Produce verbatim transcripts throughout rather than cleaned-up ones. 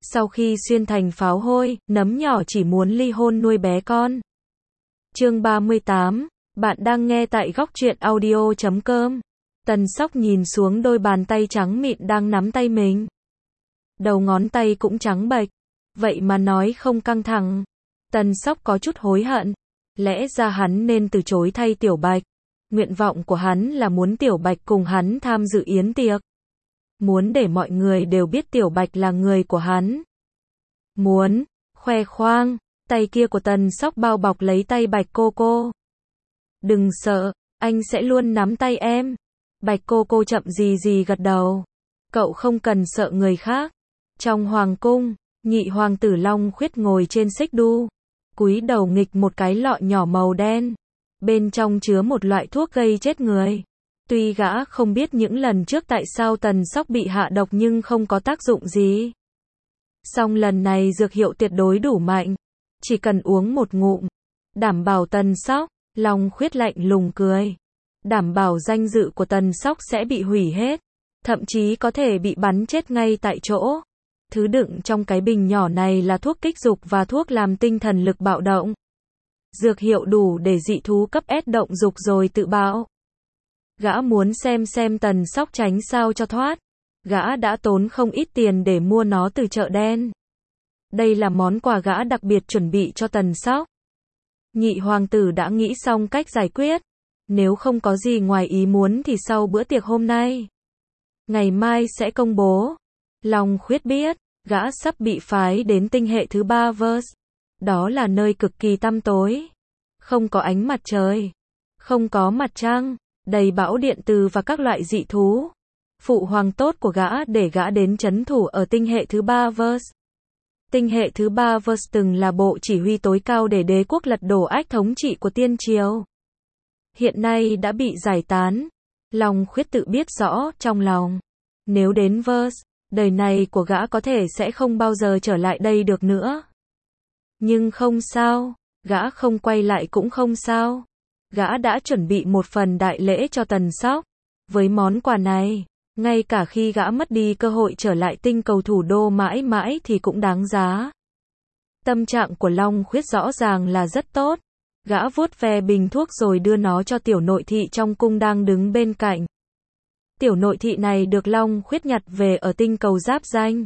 Sau khi xuyên thành pháo hôi, nấm nhỏ chỉ muốn ly hôn nuôi bé con. Chương ba mươi tám, bạn đang nghe tại góc truyện audio chấm com. Tần Sóc nhìn xuống đôi bàn tay trắng mịn đang nắm tay mình. Đầu ngón tay cũng trắng bệch, vậy mà nói không căng thẳng. Tần Sóc có chút hối hận, lẽ ra hắn nên từ chối thay Tiểu Bạch. Nguyện vọng của hắn là muốn Tiểu Bạch cùng hắn tham dự yến tiệc. Muốn để mọi người đều biết Tiểu Bạch là người của hắn. Muốn khoe khoang, tay kia của Tần Sóc bao bọc lấy tay Bạch cô cô. Đừng sợ, anh sẽ luôn nắm tay em. Bạch cô cô chậm gì gì gật đầu. Cậu không cần sợ người khác. Trong hoàng cung, nhị hoàng tử Long Khuyết ngồi trên xích đu, cúi đầu nghịch một cái lọ nhỏ màu đen. Bên trong chứa một loại thuốc gây chết người. Tuy gã không biết những lần trước tại sao Tần Sóc bị hạ độc nhưng không có tác dụng gì. Song lần này dược hiệu tuyệt đối đủ mạnh. Chỉ cần uống một ngụm, đảm bảo Tần Sóc. Long Khuyết lạnh lùng cười. Đảm bảo danh dự của Tần Sóc sẽ bị hủy hết. Thậm chí có thể bị bắn chết ngay tại chỗ. Thứ đựng trong cái bình nhỏ này là thuốc kích dục và thuốc làm tinh thần lực bạo động. Dược hiệu đủ để dị thú cấp S động dục rồi tự bạo. Gã muốn xem xem Tần Sóc tránh sao cho thoát. Gã đã tốn không ít tiền để mua nó từ chợ đen. Đây là món quà gã đặc biệt chuẩn bị cho Tần Sóc. Nhị hoàng tử đã nghĩ xong cách giải quyết. Nếu không có gì ngoài ý muốn thì sau bữa tiệc hôm nay, ngày mai sẽ công bố. Long Khuyết biết, gã sắp bị phái đến tinh hệ thứ ba verse. Đó là nơi cực kỳ tăm tối. Không có ánh mặt trời. Không có mặt trăng. Đầy bão điện từ và các loại dị thú. Phụ hoàng tốt của gã để gã đến trấn thủ ở tinh hệ thứ ba verse. Tinh hệ thứ ba verse từng là bộ chỉ huy tối cao để đế quốc lật đổ ách thống trị của tiên triều. Hiện nay đã bị giải tán. Long Khuyết tự biết rõ trong lòng. Nếu đến verse, đời này của gã có thể sẽ không bao giờ trở lại đây được nữa. Nhưng không sao, gã không quay lại cũng không sao. Gã đã chuẩn bị một phần đại lễ cho Tần Sóc. Với món quà này, ngay cả khi gã mất đi cơ hội trở lại tinh cầu thủ đô mãi mãi thì cũng đáng giá. Tâm trạng của Long Khuyết rõ ràng là rất tốt. Gã vuốt ve bình thuốc rồi đưa nó cho tiểu nội thị trong cung đang đứng bên cạnh. Tiểu nội thị này được Long Khuyết nhặt về ở tinh cầu giáp danh.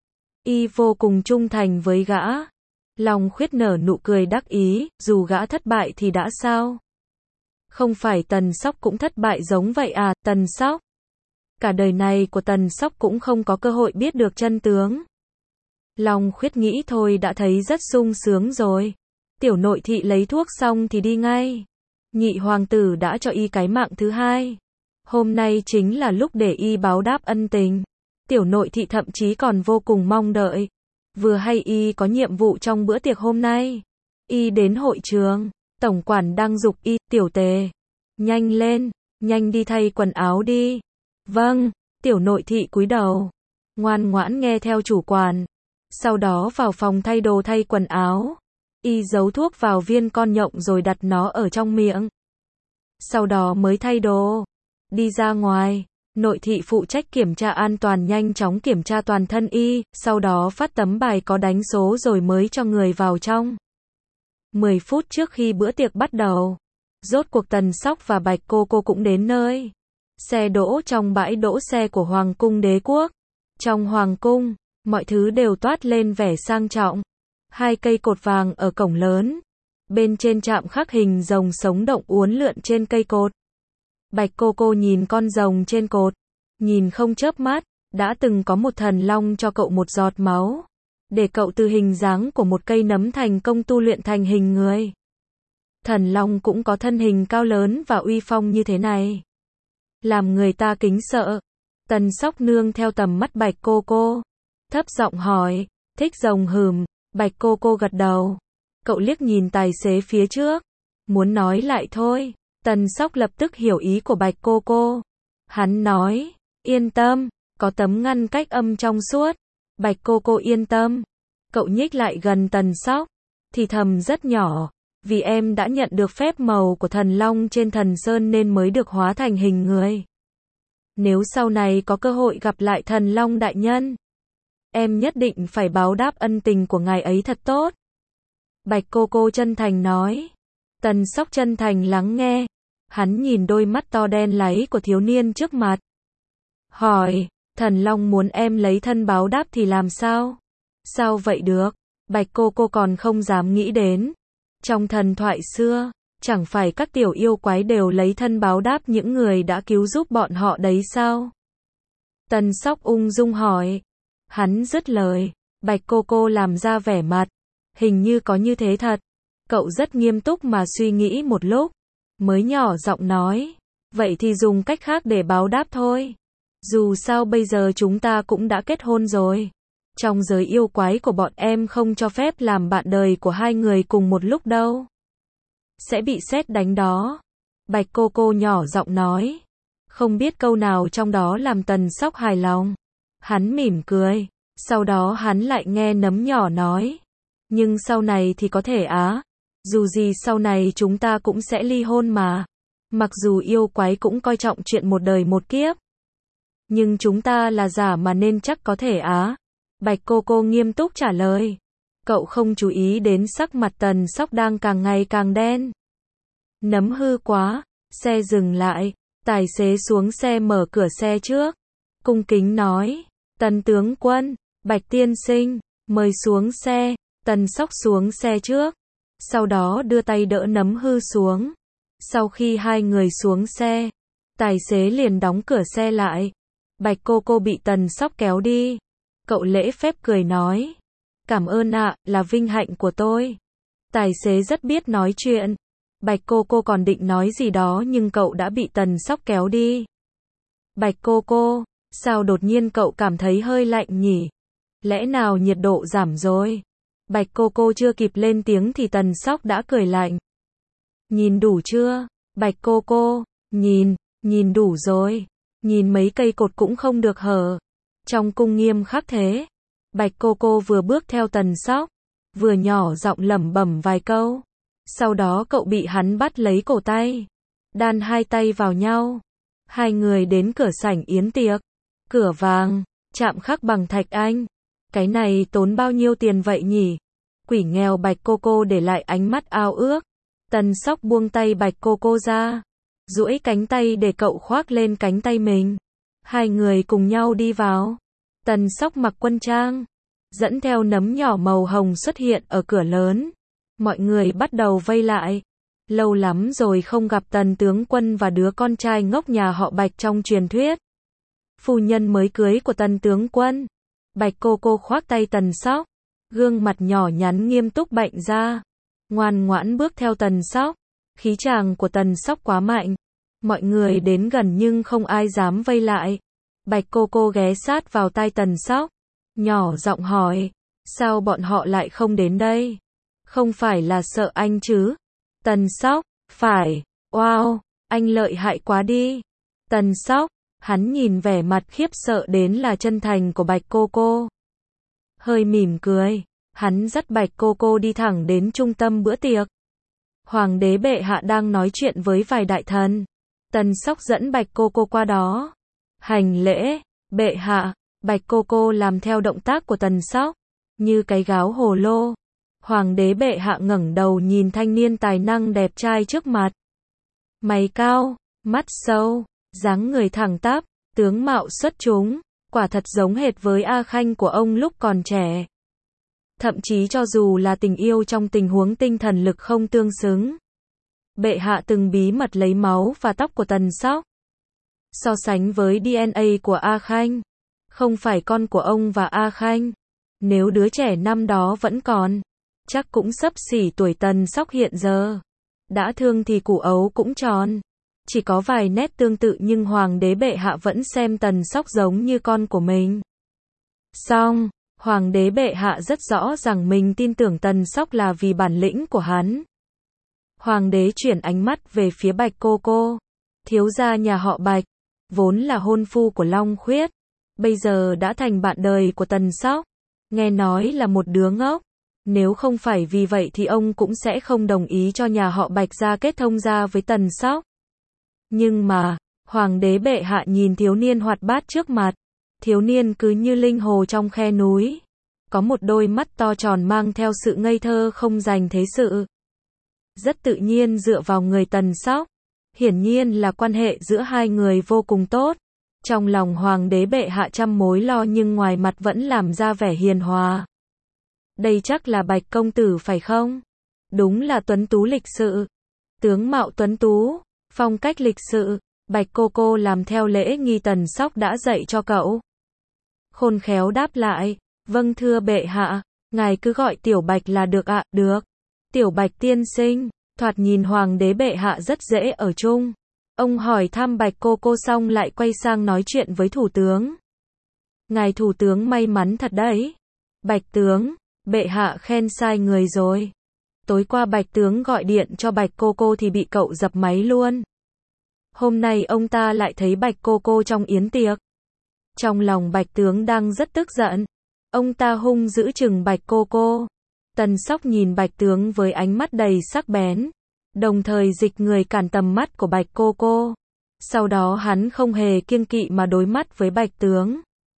Y vô cùng trung thành với gã. Long Khuyết nở nụ cười đắc ý, dù gã thất bại thì đã sao? Không phải Tần Sóc cũng thất bại giống vậy à, Tần Sóc? Cả đời này của Tần Sóc cũng không có cơ hội biết được chân tướng. Long Khuyết nghĩ thôi đã thấy rất sung sướng rồi. Tiểu nội thị lấy thuốc xong thì đi ngay. Nhị hoàng tử đã cho y cái mạng thứ hai. Hôm nay chính là lúc để y báo đáp ân tình. Tiểu nội thị thậm chí còn vô cùng mong đợi. Vừa hay y có nhiệm vụ trong bữa tiệc hôm nay. Y đến hội trường, tổng quản đang giục y, tiểu tề. Nhanh lên, nhanh đi thay quần áo đi. Vâng, tiểu nội thị cúi đầu. Ngoan ngoãn nghe theo chủ quản. Sau đó vào phòng thay đồ thay quần áo. Y giấu thuốc vào viên con nhộng rồi đặt nó ở trong miệng. Sau đó mới thay đồ. Đi ra ngoài, nội thị phụ trách kiểm tra an toàn nhanh chóng kiểm tra toàn thân y, sau đó phát tấm bài có đánh số rồi mới cho người vào trong. mười phút trước khi bữa tiệc bắt đầu, rốt cuộc Tần Sóc và Bạch cô cô cũng đến nơi. Xe đỗ trong bãi đỗ xe của Hoàng cung đế quốc. Trong Hoàng cung, mọi thứ đều toát lên vẻ sang trọng. Hai cây cột vàng ở cổng lớn. Bên trên chạm khắc hình rồng sống động uốn lượn trên cây cột. Bạch cô cô nhìn con rồng trên cột. Nhìn không chớp mắt. Đã từng có một thần long cho cậu một giọt máu. Để cậu từ hình dáng của một cây nấm thành công tu luyện thành hình người. Thần long cũng có thân hình cao lớn và uy phong như thế này. Làm người ta kính sợ. Tần Sóc nương theo tầm mắt Bạch cô cô. Thấp giọng hỏi. Thích rồng hừm. Bạch cô cô gật đầu. Cậu liếc nhìn tài xế phía trước. Muốn nói lại thôi. Tần Sóc lập tức hiểu ý của Bạch cô cô. Hắn nói. Yên tâm. Có tấm ngăn cách âm trong suốt. Bạch cô cô yên tâm. Cậu nhích lại gần Tần Sóc. Thì thầm rất nhỏ. Vì em đã nhận được phép màu của thần long trên thần sơn nên mới được hóa thành hình người. Nếu sau này có cơ hội gặp lại thần long đại nhân, em nhất định phải báo đáp ân tình của ngài ấy thật tốt. Bạch cô cô chân thành nói. Tần Sóc chân thành lắng nghe. Hắn nhìn đôi mắt to đen láy của thiếu niên trước mặt. Hỏi, Thần Long muốn em lấy thân báo đáp thì làm sao? Sao vậy được? Bạch cô cô còn không dám nghĩ đến. Trong thần thoại xưa, chẳng phải các tiểu yêu quái đều lấy thân báo đáp những người đã cứu giúp bọn họ đấy sao? Tần Sóc ung dung hỏi. Hắn dứt lời, Bạch cô cô làm ra vẻ mặt. Hình như có như thế thật. Cậu rất nghiêm túc mà suy nghĩ một lúc, mới nhỏ giọng nói. Vậy thì dùng cách khác để báo đáp thôi. Dù sao bây giờ chúng ta cũng đã kết hôn rồi. Trong giới yêu quái của bọn em không cho phép làm bạn đời của hai người cùng một lúc đâu. Sẽ bị sét đánh đó. Bạch cô cô nhỏ giọng nói. Không biết câu nào trong đó làm Tần Sóc hài lòng. Hắn mỉm cười. Sau đó hắn lại nghe nấm nhỏ nói. Nhưng sau này thì có thể á. Dù gì sau này chúng ta cũng sẽ ly hôn mà. Mặc dù yêu quái cũng coi trọng chuyện một đời một kiếp. Nhưng chúng ta là giả mà nên chắc có thể á. Bạch cô cô nghiêm túc trả lời. Cậu không chú ý đến sắc mặt Tần Sóc đang càng ngày càng đen. Nấm hư quá. Xe dừng lại. Tài xế xuống xe mở cửa xe trước. Cung kính nói. Tần tướng quân, Bạch tiên sinh, mời xuống xe. Tần Sóc xuống xe trước. Sau đó đưa tay đỡ nấm hư xuống. Sau khi hai người xuống xe, tài xế liền đóng cửa xe lại. Bạch cô cô bị Tần Sóc kéo đi. Cậu lễ phép cười nói. Cảm ơn ạ, là vinh hạnh của tôi. Tài xế rất biết nói chuyện. Bạch cô cô còn định nói gì đó nhưng cậu đã bị Tần Sóc kéo đi. Bạch cô cô, sao đột nhiên cậu cảm thấy hơi lạnh nhỉ? Lẽ nào nhiệt độ giảm rồi? Bạch cô cô chưa kịp lên tiếng thì Tần Sóc đã cười lạnh. Nhìn đủ chưa? Bạch cô cô, nhìn, nhìn đủ rồi. Nhìn mấy cây cột cũng không được hở. Trong cung nghiêm khắc thế. Bạch cô cô vừa bước theo Tần Sóc, vừa nhỏ giọng lẩm bẩm vài câu. Sau đó cậu bị hắn bắt lấy cổ tay. Đan hai tay vào nhau. Hai người đến cửa sảnh yến tiệc. Cửa vàng, chạm khắc bằng thạch anh. Cái này tốn bao nhiêu tiền vậy nhỉ? Quỷ nghèo Bạch cô cô để lại ánh mắt ao ước. Tần Sóc buông tay Bạch cô cô ra. Duỗi cánh tay để cậu khoác lên cánh tay mình. Hai người cùng nhau đi vào. Tần Sóc mặc quân trang, dẫn theo nấm nhỏ màu hồng xuất hiện ở cửa lớn. Mọi người bắt đầu vây lại. Lâu lắm rồi không gặp Tần tướng quân và đứa con trai ngốc nhà họ Bạch trong truyền thuyết. Phu nhân mới cưới của Tần tướng quân. Bạch cô cô khoác tay Tần Sóc. Gương mặt nhỏ nhắn nghiêm túc bệnh ra. Ngoan ngoãn bước theo Tần Sóc. Khí chàng của Tần Sóc quá mạnh. Mọi người đến gần nhưng không ai dám vây lại. Bạch cô cô ghé sát vào tai Tần Sóc. Nhỏ giọng hỏi. Sao bọn họ lại không đến đây? Không phải là sợ anh chứ? Tần Sóc. Phải. Wow, anh lợi hại quá đi. Tần Sóc. Hắn nhìn vẻ mặt khiếp sợ đến là chân thành của Bạch cô cô. Hơi mỉm cười. Hắn dắt Bạch cô cô đi thẳng đến trung tâm bữa tiệc. Hoàng đế bệ hạ đang nói chuyện với vài đại thần. Tần Sóc dẫn Bạch cô cô qua đó. Hành lễ, bệ hạ. Bạch cô cô làm theo động tác của Tần Sóc, như cái gáo hồ lô. Hoàng đế bệ hạ ngẩng đầu nhìn thanh niên tài năng đẹp trai trước mặt. Mày cao, mắt sâu, dáng người thẳng tắp, tướng mạo xuất chúng, quả thật giống hệt với A Khanh của ông lúc còn trẻ. Thậm chí cho dù là tình yêu trong tình huống tinh thần lực không tương xứng. Bệ hạ từng bí mật lấy máu và tóc của Tần Sóc. So sánh với đê en a của A Khanh, không phải con của ông và A Khanh. Nếu đứa trẻ năm đó vẫn còn, chắc cũng xấp xỉ tuổi Tần Sóc hiện giờ. Đã thương thì củ ấu cũng tròn. Chỉ có vài nét tương tự nhưng hoàng đế bệ hạ vẫn xem Tần Sóc giống như con của mình. Song, hoàng đế bệ hạ rất rõ rằng mình tin tưởng Tần Sóc là vì bản lĩnh của hắn. Hoàng đế chuyển ánh mắt về phía Bạch cô cô. Thiếu gia nhà họ Bạch, vốn là hôn phu của Long Khuyết, bây giờ đã thành bạn đời của Tần Sóc. Nghe nói là một đứa ngốc. Nếu không phải vì vậy thì ông cũng sẽ không đồng ý cho nhà họ Bạch ra kết thông gia với Tần Sóc. Nhưng mà, hoàng đế bệ hạ nhìn thiếu niên hoạt bát trước mặt, Thiếu niên cứ như linh hồ trong khe núi. Có một đôi mắt to tròn mang theo sự ngây thơ không dành thế sự. Rất tự nhiên dựa vào người Tần Sóc. Hiển nhiên là quan hệ giữa hai người vô cùng tốt. Trong lòng hoàng đế bệ hạ trăm mối lo nhưng ngoài mặt vẫn làm ra vẻ hiền hòa. Đây chắc là Bạch công tử phải không? Đúng là tuấn tú lịch sự. Tướng mạo tuấn tú, phong cách lịch sự. Bạch cô cô làm theo lễ nghi Tần Sóc đã dạy cho cậu. Khôn khéo đáp lại, vâng thưa bệ hạ, ngài cứ gọi Tiểu Bạch là được ạ, được. Tiểu Bạch tiên sinh, thoạt nhìn hoàng đế bệ hạ rất dễ ở chung. Ông hỏi thăm Bạch cô cô xong lại quay sang nói chuyện với thủ tướng. Ngài thủ tướng may mắn thật đấy. Bạch tướng, bệ hạ khen sai người rồi. Tối qua Bạch tướng gọi điện cho Bạch cô cô thì bị cậu dập máy luôn. Hôm nay ông ta lại thấy Bạch cô cô trong yến tiệc. Trong lòng Bạch tướng đang rất tức giận. Ông ta hung dữ chừng Bạch cô cô. Tần Sóc nhìn Bạch tướng với ánh mắt đầy sắc bén, đồng thời dịch người cản tầm mắt của Bạch cô cô. Sau đó hắn không hề kiêng kỵ mà đối mắt với Bạch tướng.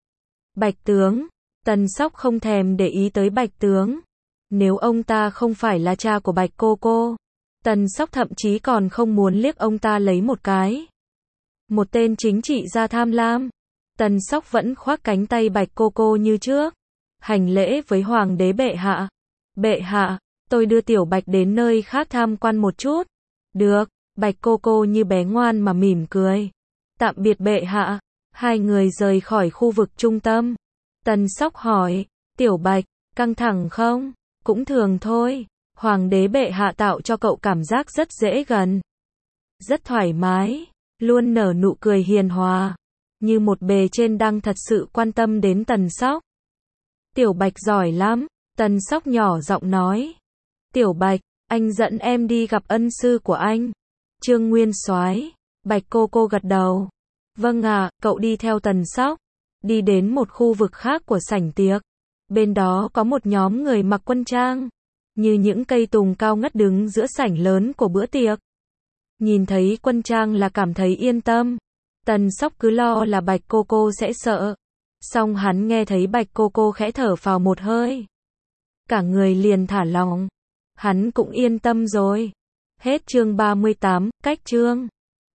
Bạch tướng, Tần Sóc không thèm để ý tới Bạch tướng. Nếu ông ta không phải là cha của Bạch cô cô, Tần Sóc thậm chí còn không muốn liếc ông ta lấy một cái. Một tên chính trị gia tham lam. Tần Sóc vẫn khoác cánh tay Bạch cô cô như trước. Hành lễ với hoàng đế bệ hạ. Bệ hạ, tôi đưa Tiểu Bạch đến nơi khác tham quan một chút. Được, Bạch cô cô như bé ngoan mà mỉm cười. Tạm biệt bệ hạ. Hai người rời khỏi khu vực trung tâm. Tần Sóc hỏi, Tiểu Bạch, căng thẳng không? Cũng thường thôi. Hoàng đế bệ hạ tạo cho cậu cảm giác rất dễ gần. Rất thoải mái. Luôn nở nụ cười hiền hòa. Như một bề trên đang thật sự quan tâm đến Tần Sóc. Tiểu Bạch giỏi lắm. Tần Sóc nhỏ giọng nói. Tiểu Bạch, anh dẫn em đi gặp ân sư của anh. Trương Nguyên Soái. Bạch cô cô gật đầu. Vâng ạ, cậu đi theo Tần Sóc. Đi đến một khu vực khác của sảnh tiệc. Bên đó có một nhóm người mặc quân trang. Như những cây tùng cao ngất đứng giữa sảnh lớn của bữa tiệc. Nhìn thấy quân trang là cảm thấy yên tâm. Tần Sóc cứ lo là Bạch cô cô sẽ sợ. Xong hắn nghe thấy Bạch cô cô khẽ thở phào một hơi. Cả người liền thả lỏng. Hắn cũng yên tâm rồi. Hết chương ba mươi tám, cách chương.